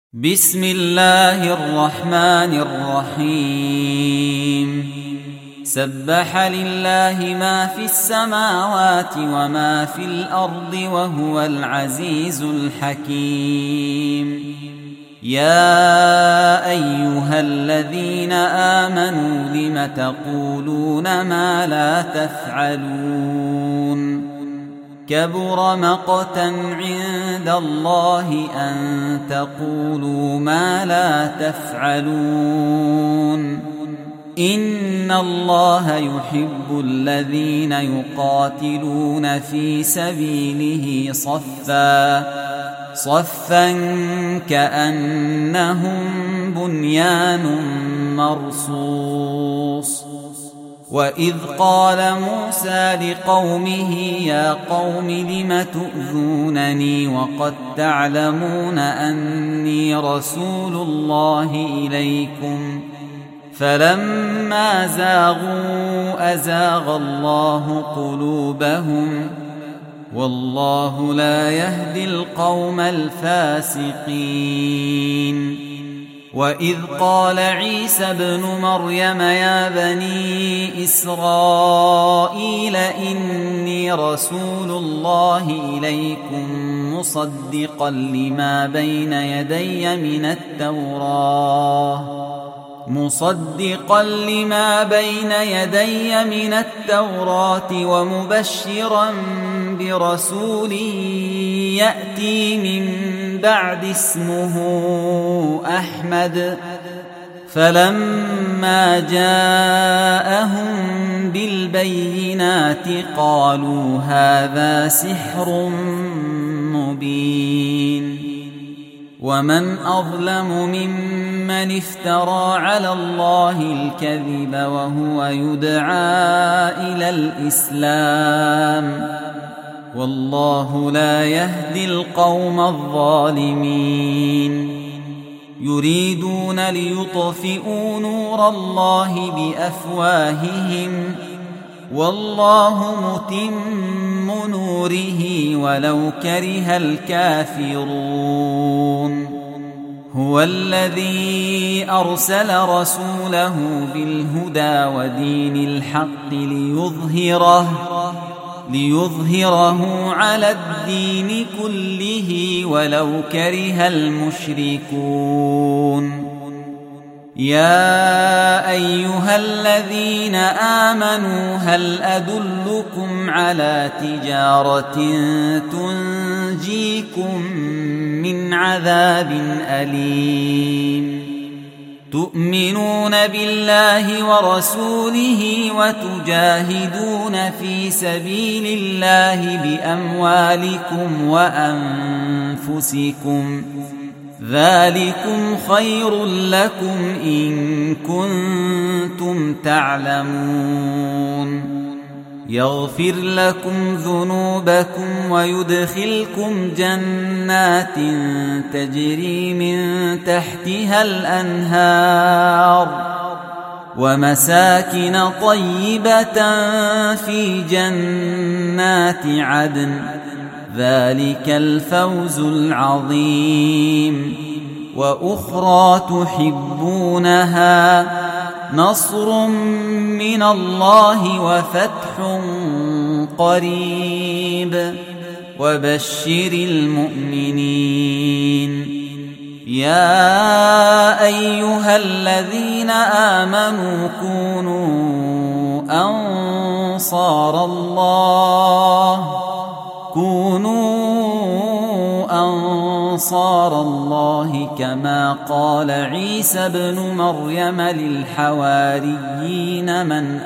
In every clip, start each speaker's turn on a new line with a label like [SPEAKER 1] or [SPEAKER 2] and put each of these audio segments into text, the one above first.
[SPEAKER 1] بسم الله الرحمن الرحيم سبح لله ما في السماوات وما في الأرض وهو العزيز الحكيم يا أيها الذين آمنوا لم تقولون ما لا تفعلون كبر مقتا عند الله أن تقولوا ما لا تفعلون إن الله يحب الذين يقاتلون في سبيله صفا كأنهم بنيان مرصوص وإذ قال موسى لقومه يا قوم لم تؤذونني وقد تعلمون أني رسول الله إليكم فلما زاغوا أزاغ الله قلوبهم والله لا يهدي القوم الفاسقين وإذ قال عيسى ابن مريم يا بني إسرائيل إني رسول الله إليكم مصدقا لما بين يدي من التوراة ومبشرا برسول يأتي من بعد اسمه أحمد فلما جاءهم بالبينات قالوا هذا سحر مبين ومن أظلم ممن افترى على الله الكذب وهو يدعى إلى الإسلام والله لا يهدي القوم الظالمين يريدون ليطفئوا نور الله بأفواههم والله متم نوره ولو كره الكافرون هو الذي أرسل رسوله بالهدى ودين الحق ليظهره على الدين كله ولو كره المشركون يا أيها الذين آمنوا هل أدلكم على تجارة تنجيكم من عذاب أليم تؤمنون بالله ورسوله وتجاهدون في سبيل الله بأموالكم وأنفسكم ذلكم خير لكم إن كنتم تعلمون يغفر لكم ذنوبكم ويدخلكم جنات تجري من تحتها الأنهار ومساكن طيبة في جنات عدن ذلك الفوز العظيم وأخرى تحبونها نصر من الله وفتح قريب وبشر المؤمنين يا أيها الذين آمنوا كونوا أنصار الله كما قال عيسى ابن مريم للحواريين من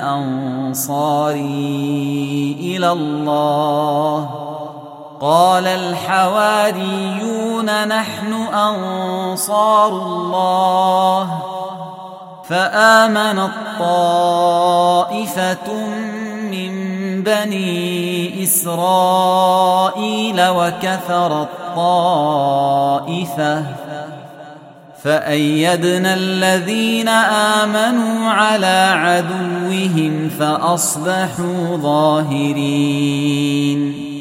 [SPEAKER 1] أنصاري إلى الله قال الحواريون نحن أنصار الله فآمنت طائفة من بني إسرائيل وكفرت طائفة فأيدنا الذين آمنوا على عدوهم فأصبحوا ظاهرين